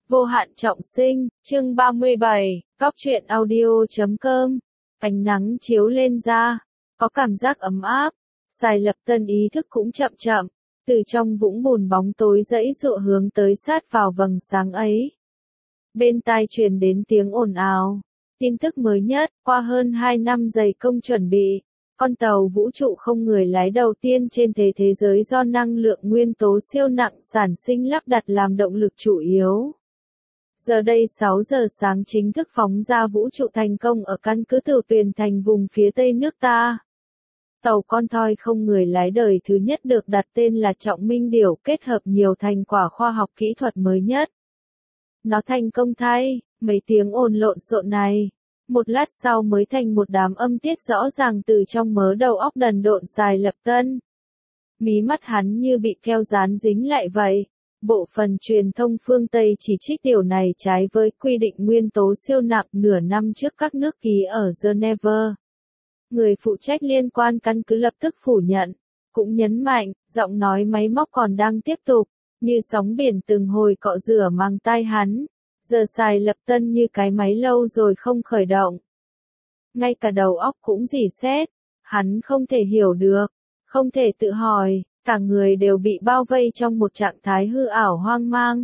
Vô hạn trọng sinh, chương 37, góc truyện audio.com. Ánh nắng chiếu lên da, có cảm giác ấm áp. Sài Lập Tân ý thức cũng chậm chậm, từ trong vũng bùn bóng tối giãy giụa hướng tới sát vào vầng sáng ấy. Bên tai truyền đến tiếng ồn ào. Tin tức mới nhất, qua hơn 2 năm dày công chuẩn bị, con tàu vũ trụ không người lái đầu tiên trên thế giới do năng lượng nguyên tố siêu nặng sản sinh lắp đặt làm động lực chủ yếu. Giờ đây 6 giờ sáng chính thức phóng ra vũ trụ thành công ở căn cứ Tửu Tuyền Thành vùng phía tây nước ta. Tàu con thoi không người lái đời thứ nhất được đặt tên là Trọng Minh Điểu, kết hợp nhiều thành quả khoa học kỹ thuật mới nhất. Nó thành công thay, mấy tiếng ồn lộn xộn này. Một lát sau mới thành một đám âm tiết rõ ràng từ trong mớ đầu óc đần độn Sài Lập Tân. Mí mắt hắn như bị keo dán dính lại vậy. Bộ phận truyền thông phương Tây chỉ trích điều này trái với quy định nguyên tố siêu nặng nửa năm trước các nước ký ở Geneva. Người phụ trách liên quan căn cứ lập tức phủ nhận, cũng nhấn mạnh, giọng nói máy móc còn đang tiếp tục, như sóng biển từng hồi cọ rửa mang tai hắn. Giờ Sài Lập Tân như cái máy lâu rồi không khởi động. Ngay cả đầu óc cũng rỉ sét, hắn không thể hiểu được, không thể tự hỏi, cả người đều bị bao vây trong một trạng thái hư ảo hoang mang.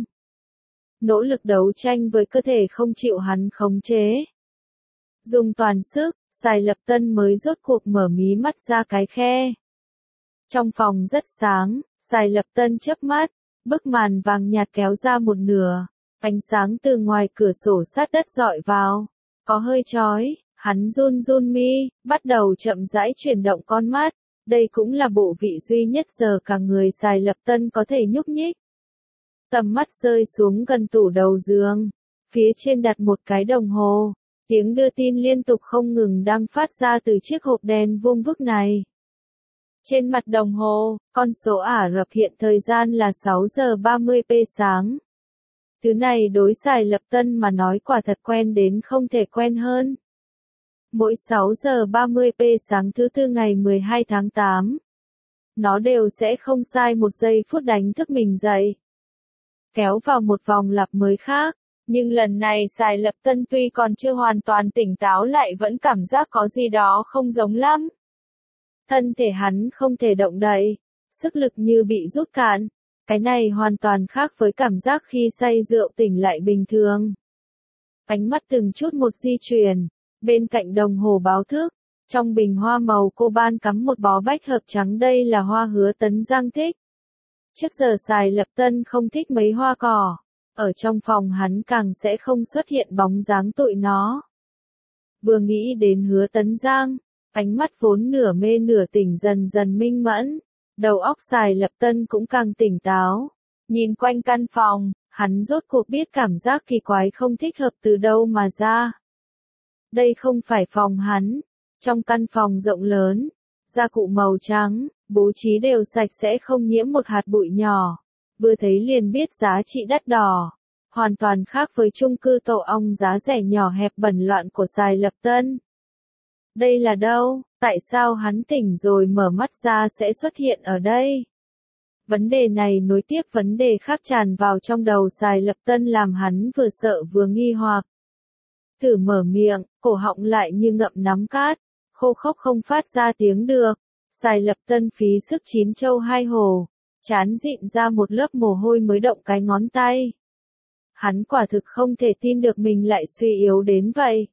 Nỗ lực đấu tranh với cơ thể không chịu hắn khống chế. Dùng toàn sức, Sài Lập Tân mới rốt cuộc mở mí mắt ra cái khe. Trong phòng rất sáng, Sài Lập Tân chớp mắt, bức màn vàng nhạt kéo ra một nửa. Ánh sáng từ ngoài cửa sổ sát đất dọi vào, có hơi chói, hắn run run mi, bắt đầu chậm rãi chuyển động con mắt, đây cũng là bộ vị duy nhất giờ cả người Sài Lập Tân có thể nhúc nhích. Tầm mắt rơi xuống gần tủ đầu giường, phía trên đặt một cái đồng hồ, tiếng đưa tin liên tục không ngừng đang phát ra từ chiếc hộp đen vuông vức này. Trên mặt đồng hồ, con số Ả Rập hiện thời gian là 6 giờ 30 p sáng. Thứ này đối Sài Lập Tân mà nói quả thật quen đến không thể quen hơn. Mỗi 6 giờ 30 p sáng thứ tư ngày 12 tháng 8, nó đều sẽ không sai một giây phút đánh thức mình dậy. Kéo vào một vòng lặp mới khác, nhưng lần này Sài Lập Tân tuy còn chưa hoàn toàn tỉnh táo lại vẫn cảm giác có gì đó không giống lắm. Thân thể hắn không thể động đậy, sức lực như bị rút cạn. Cái này hoàn toàn khác với cảm giác khi say rượu tỉnh lại bình thường. Ánh mắt từng chút một di chuyển, bên cạnh đồng hồ báo thức, trong bình hoa màu coban cắm một bó bách hợp trắng, đây là hoa Hứa Tấn Giang thích. Trước giờ Sài Lập Tân không thích mấy hoa cỏ, ở trong phòng hắn càng sẽ không xuất hiện bóng dáng tụi nó. Vừa nghĩ đến Hứa Tấn Giang, ánh mắt vốn nửa mê nửa tỉnh dần dần minh mẫn. Đầu óc Sài Lập Tân cũng càng tỉnh táo. Nhìn quanh căn phòng, hắn rốt cuộc biết cảm giác kỳ quái không thích hợp từ đâu mà ra. Đây không phải phòng hắn. Trong căn phòng rộng lớn, gia cụ màu trắng, bố trí đều sạch sẽ không nhiễm một hạt bụi nhỏ. Vừa thấy liền biết giá trị đắt đỏ. Hoàn toàn khác với chung cư tổ ong giá rẻ nhỏ hẹp bẩn loạn của Sài Lập Tân. Đây là đâu? Tại sao hắn tỉnh rồi mở mắt ra sẽ xuất hiện ở đây? Vấn đề này nối tiếp vấn đề khác tràn vào trong đầu Sài Lập Tân làm hắn vừa sợ vừa nghi hoặc. Thử mở miệng, cổ họng lại như ngậm nắm cát, khô khốc không phát ra tiếng được. Sài Lập Tân phí sức chín châu hai hổ, trán dịn ra một lớp mồ hôi mới động cái ngón tay. Hắn quả thực không thể tin được mình lại suy yếu đến vậy.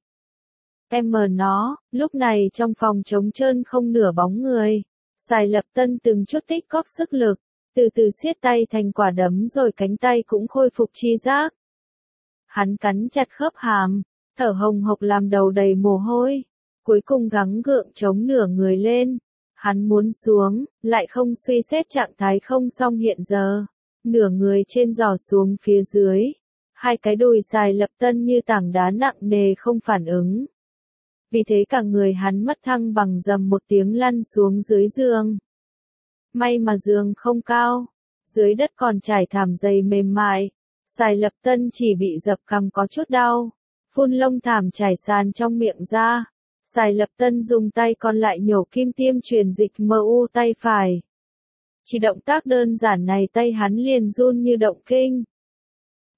Nó, lúc này trong phòng trống trơn không nửa bóng người. Sài Lập Tân từng chút tích góp sức lực, từ từ siết tay thành quả đấm rồi cánh tay cũng khôi phục chi giác. Hắn cắn chặt khớp hàm, thở hồng hộc làm đầu đầy mồ hôi, cuối cùng gắng gượng chống nửa người lên. Hắn muốn xuống, lại không suy xét trạng thái không xong hiện giờ. Nửa người trên giò xuống phía dưới. Hai cái đùi Sài Lập Tân như tảng đá nặng nề không phản ứng. Vì thế cả người hắn mất thăng bằng dầm một tiếng lăn xuống dưới giường. May mà giường không cao, dưới đất còn trải thảm dày mềm mại. Sài Lập Tân chỉ bị dập cằm có chút đau, phun lông thảm trải sàn trong miệng ra. Sài Lập Tân dùng tay còn lại nhổ kim tiêm truyền dịch MU tay phải. Chỉ động tác đơn giản này tay hắn liền run như động kinh.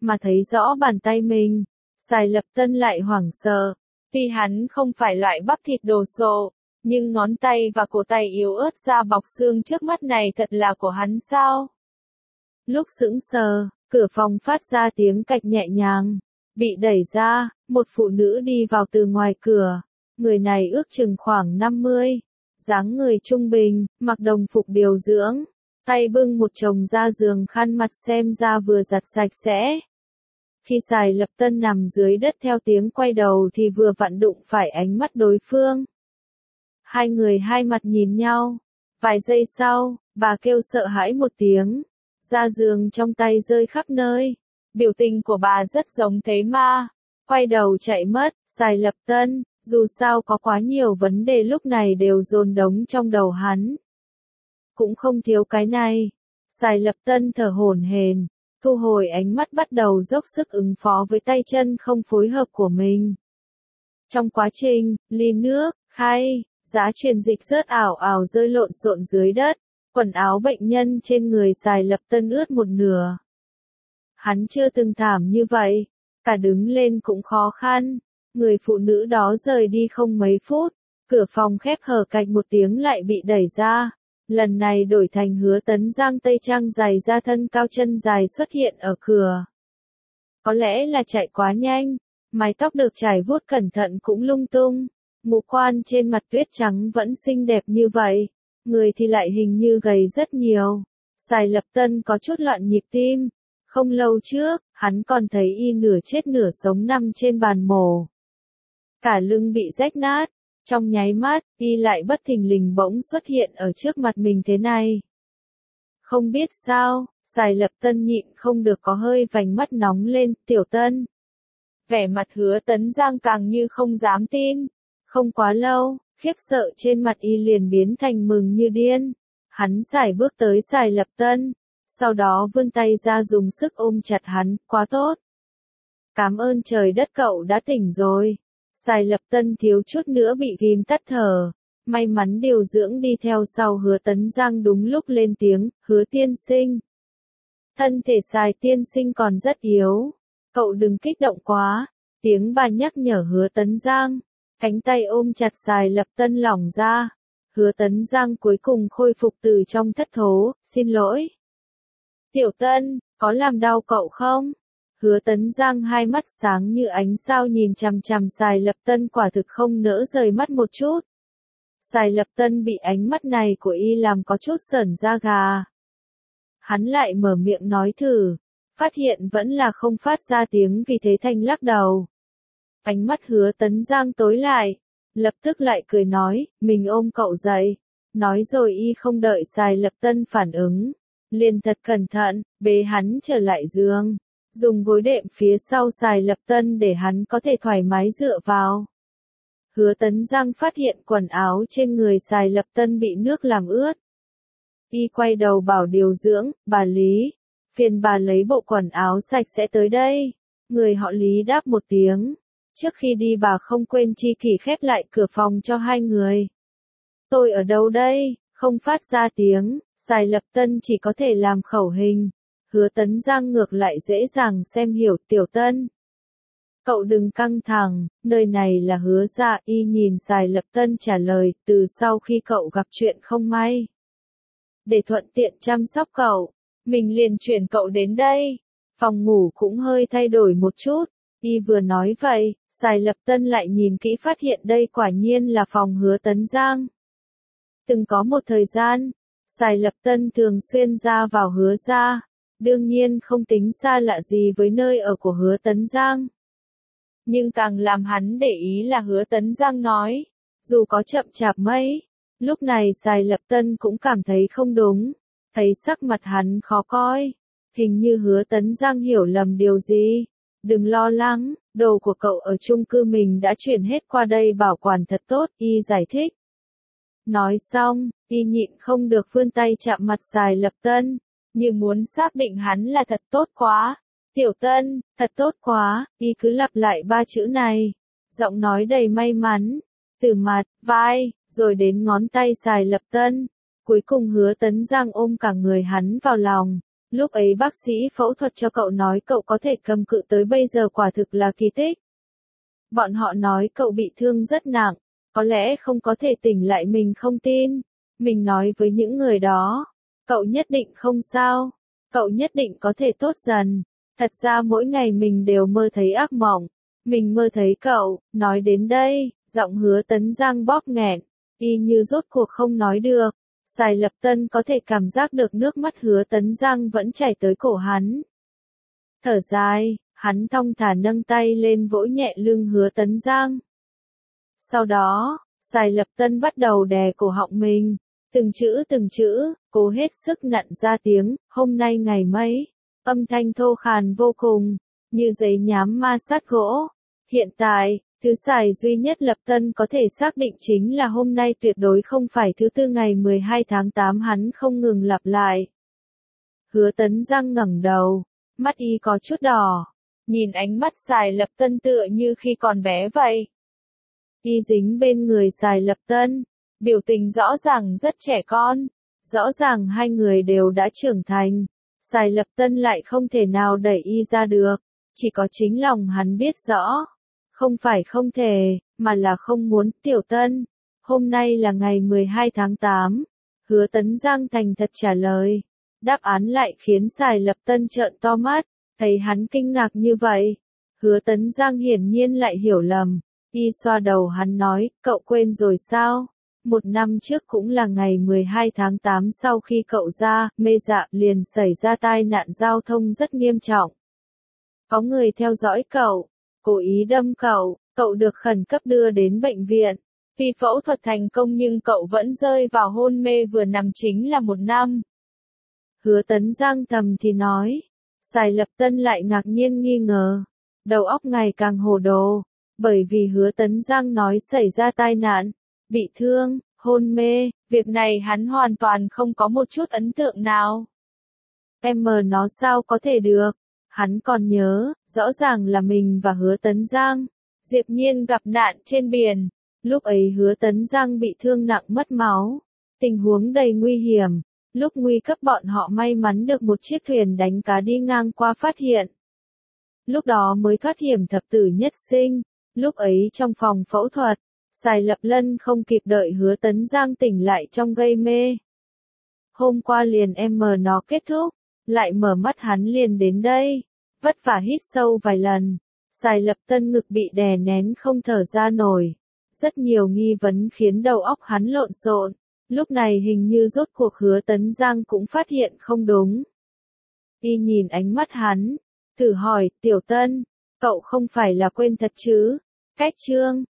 mà thấy rõ bàn tay mình. Sài Lập Tân lại hoảng sợ, vì hắn không phải loại bắp thịt đồ sộ, nhưng ngón tay và cổ tay yếu ớt da bọc xương trước mắt này thật là của hắn sao? Lúc sững sờ, cửa phòng phát ra tiếng cạch nhẹ nhàng, bị đẩy ra, một phụ nữ đi vào từ ngoài cửa. Người này ước chừng khoảng 50, dáng người trung bình, mặc đồng phục điều dưỡng, tay bưng một chồng da giường khăn mặt xem ra vừa giặt sạch sẽ. Khi Sài Lập Tân nằm dưới đất theo tiếng quay đầu thì vừa vặn đụng phải ánh mắt đối phương. Hai người hai mặt nhìn nhau. Vài giây sau, bà kêu sợ hãi một tiếng. Da giường trong tay rơi khắp nơi. Biểu tình của bà rất giống thấy ma. Quay đầu chạy mất. Sài Lập Tân, dù sao có quá nhiều vấn đề lúc này đều dồn đống trong đầu hắn. Cũng không thiếu cái này. Sài Lập Tân thở hổn hển, thu hồi ánh mắt bắt đầu dốc sức ứng phó với tay chân không phối hợp của mình. Trong quá trình, ly nước, khay, giá truyền dịch rớt ảo ảo rơi lộn xộn dưới đất, quần áo bệnh nhân trên người Sài Lập Tân ướt một nửa. Hắn chưa từng thảm như vậy, cả đứng lên cũng khó khăn. Người phụ nữ đó rời đi không mấy phút, cửa phòng khép hờ cạch một tiếng lại bị đẩy ra. Lần này đổi thành Hứa Tấn Giang tây trang dài da thân cao chân dài xuất hiện ở cửa. Có lẽ là chạy quá nhanh, mái tóc được trải vuốt cẩn thận cũng lung tung, ngũ quan trên mặt tuyết trắng vẫn xinh đẹp như vậy, người thì lại hình như gầy rất nhiều. Sài Lập Tân có chút loạn nhịp tim, không lâu trước, hắn còn thấy y nửa chết nửa sống nằm trên bàn mổ. Cả lưng bị rách nát. Trong nháy mắt, y lại bất thình lình bỗng xuất hiện ở trước mặt mình thế này. Không biết sao, Sài Lập Tân nhịn không được có hơi vành mắt nóng lên, Tiểu Tân. Vẻ mặt Hứa Tấn Giang càng như không dám tin. Không quá lâu, khiếp sợ trên mặt y liền biến thành mừng như điên. Hắn sải bước tới Sài Lập Tân, sau đó vươn tay ra dùng sức ôm chặt hắn, quá tốt. Cảm ơn trời đất cậu đã tỉnh rồi. Sài Lập Tân thiếu chút nữa bị ghim tắt thở. May mắn điều dưỡng đi theo sau Hứa Tấn Giang đúng lúc lên tiếng, Hứa tiên sinh. Thân thể Sài tiên sinh còn rất yếu. Cậu đừng kích động quá. Tiếng bà nhắc nhở Hứa Tấn Giang. Cánh tay ôm chặt Sài Lập Tân lỏng ra. Hứa Tấn Giang cuối cùng khôi phục từ trong thất thố, xin lỗi. Tiểu Tân, có làm đau cậu không? Hứa Tấn Giang hai mắt sáng như ánh sao nhìn chằm chằm Sài Lập Tân quả thực không nỡ rời mắt một chút. Sài Lập Tân bị ánh mắt này của y làm có chút sởn da gà. Hắn lại mở miệng nói thử, phát hiện vẫn là không phát ra tiếng vì thế thanh lắc đầu. Ánh mắt Hứa Tấn Giang tối lại, lập tức lại cười nói, mình ôm cậu dậy. Nói rồi y không đợi Sài Lập Tân phản ứng, liền thật cẩn thận, bế hắn trở lại giường. Dùng gối đệm phía sau Sài Lập Tân để hắn có thể thoải mái dựa vào. Hứa Tấn Giang phát hiện quần áo trên người Sài Lập Tân bị nước làm ướt. Y quay đầu bảo điều dưỡng, bà Lý, phiền bà lấy bộ quần áo sạch sẽ tới đây. Người họ Lý đáp một tiếng. Trước khi đi bà không quên chi kỷ khép lại cửa phòng cho hai người. Tôi ở đâu đây? Không phát ra tiếng, Sài Lập Tân chỉ có thể làm khẩu hình. Hứa Tấn Giang ngược lại dễ dàng xem hiểu, Tiểu Tân. Cậu đừng căng thẳng, nơi này là Hứa gia. Y nhìn Sài Lập Tân trả lời, từ sau khi cậu gặp chuyện không may. Để thuận tiện chăm sóc cậu, mình liền chuyển cậu đến đây. Phòng ngủ cũng hơi thay đổi một chút. Y vừa nói vậy, Sài Lập Tân lại nhìn kỹ phát hiện đây quả nhiên là phòng Hứa Tấn Giang. Từng có một thời gian, Sài Lập Tân thường xuyên ra vào Hứa gia. Đương nhiên không tính xa lạ gì với nơi ở của Hứa Tấn Giang. Nhưng càng làm hắn để ý là Hứa Tấn Giang nói, dù có chậm chạp mấy, lúc này Sài Lập Tân cũng cảm thấy không đúng, thấy sắc mặt hắn khó coi, hình như Hứa Tấn Giang hiểu lầm điều gì. Đừng lo lắng, đồ của cậu ở chung cư mình đã chuyển hết qua đây bảo quản thật tốt, y giải thích. Nói xong, y nhịn không được vươn tay chạm mặt Sài Lập Tân, như muốn xác định hắn là thật tốt quá. Tiểu Tân, thật tốt quá, y cứ lặp lại ba chữ này. Giọng nói đầy may mắn, từ mặt, vai, rồi đến ngón tay Sài Lập Tân. Cuối cùng Hứa Tấn Giang ôm cả người hắn vào lòng, Lúc ấy bác sĩ phẫu thuật cho cậu nói cậu có thể cầm cự tới bây giờ quả thực là kỳ tích. Bọn họ nói cậu bị thương rất nặng, có lẽ không có thể tỉnh lại, mình không tin. Mình nói với những người đó, cậu nhất định không sao, cậu nhất định có thể tốt dần. Thật ra mỗi ngày mình đều mơ thấy ác mộng. Mình mơ thấy cậu, nói đến đây, giọng Hứa Tấn Giang bóp nghẹn, y như rốt cuộc không nói được. Sài Lập Tân có thể cảm giác được nước mắt Hứa Tấn Giang vẫn chảy tới cổ hắn. Thở dài, hắn thong thả nâng tay lên vỗ nhẹ lưng Hứa Tấn Giang. Sau đó, Sài Lập Tân bắt đầu đè cổ họng mình, từng chữ, cố hết sức nặn ra tiếng, hôm nay ngày mấy. Âm thanh thô khàn vô cùng, như giấy nhám ma sát gỗ. Hiện tại, thứ Sài duy nhất Lập Tân có thể xác định chính là hôm nay tuyệt đối không phải thứ tư ngày 12 tháng 8, hắn không ngừng lặp lại. Hứa Tấn Giang ngẩng đầu, mắt y có chút đỏ, nhìn ánh mắt Sài Lập Tân tựa như khi còn bé vậy. Y dính bên người Sài Lập Tân, biểu tình rõ ràng rất trẻ con, rõ ràng hai người đều đã trưởng thành. Sài Lập Tân lại không thể nào đẩy y ra được, chỉ có chính lòng hắn biết rõ. Không phải không thể, mà là không muốn. Tiểu Tân, hôm nay là ngày 12 tháng 8, Hứa Tấn Giang thành thật trả lời. Đáp án lại khiến Sài Lập Tân trợn to mắt, thấy hắn kinh ngạc như vậy. Hứa Tấn Giang hiển nhiên lại hiểu lầm, y xoa đầu hắn nói, cậu quên rồi sao? Một năm trước cũng là ngày 12 tháng 8, sau khi cậu ra mê dạ liền xảy ra tai nạn giao thông rất nghiêm trọng. Có người theo dõi cậu, cố ý đâm cậu, cậu được khẩn cấp đưa đến bệnh viện. Vì phẫu thuật thành công nhưng cậu vẫn rơi vào hôn mê, vừa nằm chính là 1 năm. Hứa Tấn Giang thầm thì nói. Sài Lập Tân lại ngạc nhiên nghi ngờ, đầu óc ngày càng hồ đồ, bởi vì Hứa Tấn Giang nói xảy ra tai nạn, bị thương, hôn mê, việc này hắn hoàn toàn không có một chút ấn tượng nào. Nó sao có thể được? Hắn còn nhớ, rõ ràng là mình và Hứa Tấn Giang, Diệp Nhiên gặp nạn trên biển. Lúc ấy Hứa Tấn Giang bị thương nặng mất máu, tình huống đầy nguy hiểm. Lúc nguy cấp bọn họ may mắn được một chiếc thuyền đánh cá đi ngang qua phát hiện. Lúc đó mới thoát hiểm thập tử nhất sinh. Lúc ấy trong phòng phẫu thuật, Sài Lập Lân không kịp đợi Hứa Tấn Giang tỉnh lại trong gây mê. Hôm qua liền nó kết thúc, lại mở mắt hắn liền đến đây. Vất vả hít sâu vài lần, Sài Lập Tân ngực bị đè nén không thở ra nổi. Rất nhiều nghi vấn khiến đầu óc hắn lộn xộn. Lúc này hình như rốt cuộc Hứa Tấn Giang cũng phát hiện không đúng. Y nhìn ánh mắt hắn, thử hỏi, Tiểu Tân, cậu không phải là quên thật chứ? Cách chương